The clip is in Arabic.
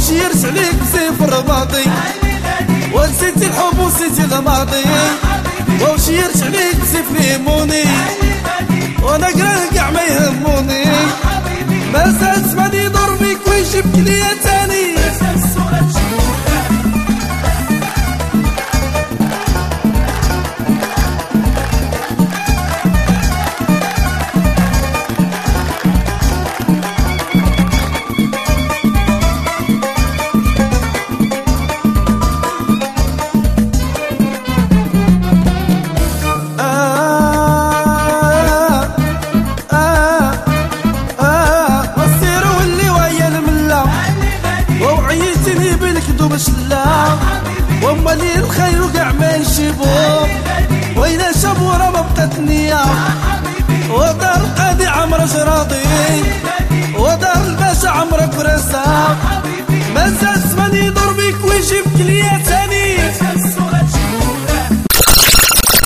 وشيرت عليك سيف الرماضي ونسيتي الحب ونسيتي الماضي وشيرت عليك سيف ليموني وانا قران كاع ما يهموني ما زالت ماني يدور بيك ويجيبك ليا تاني وعيتني بالكذوب شلا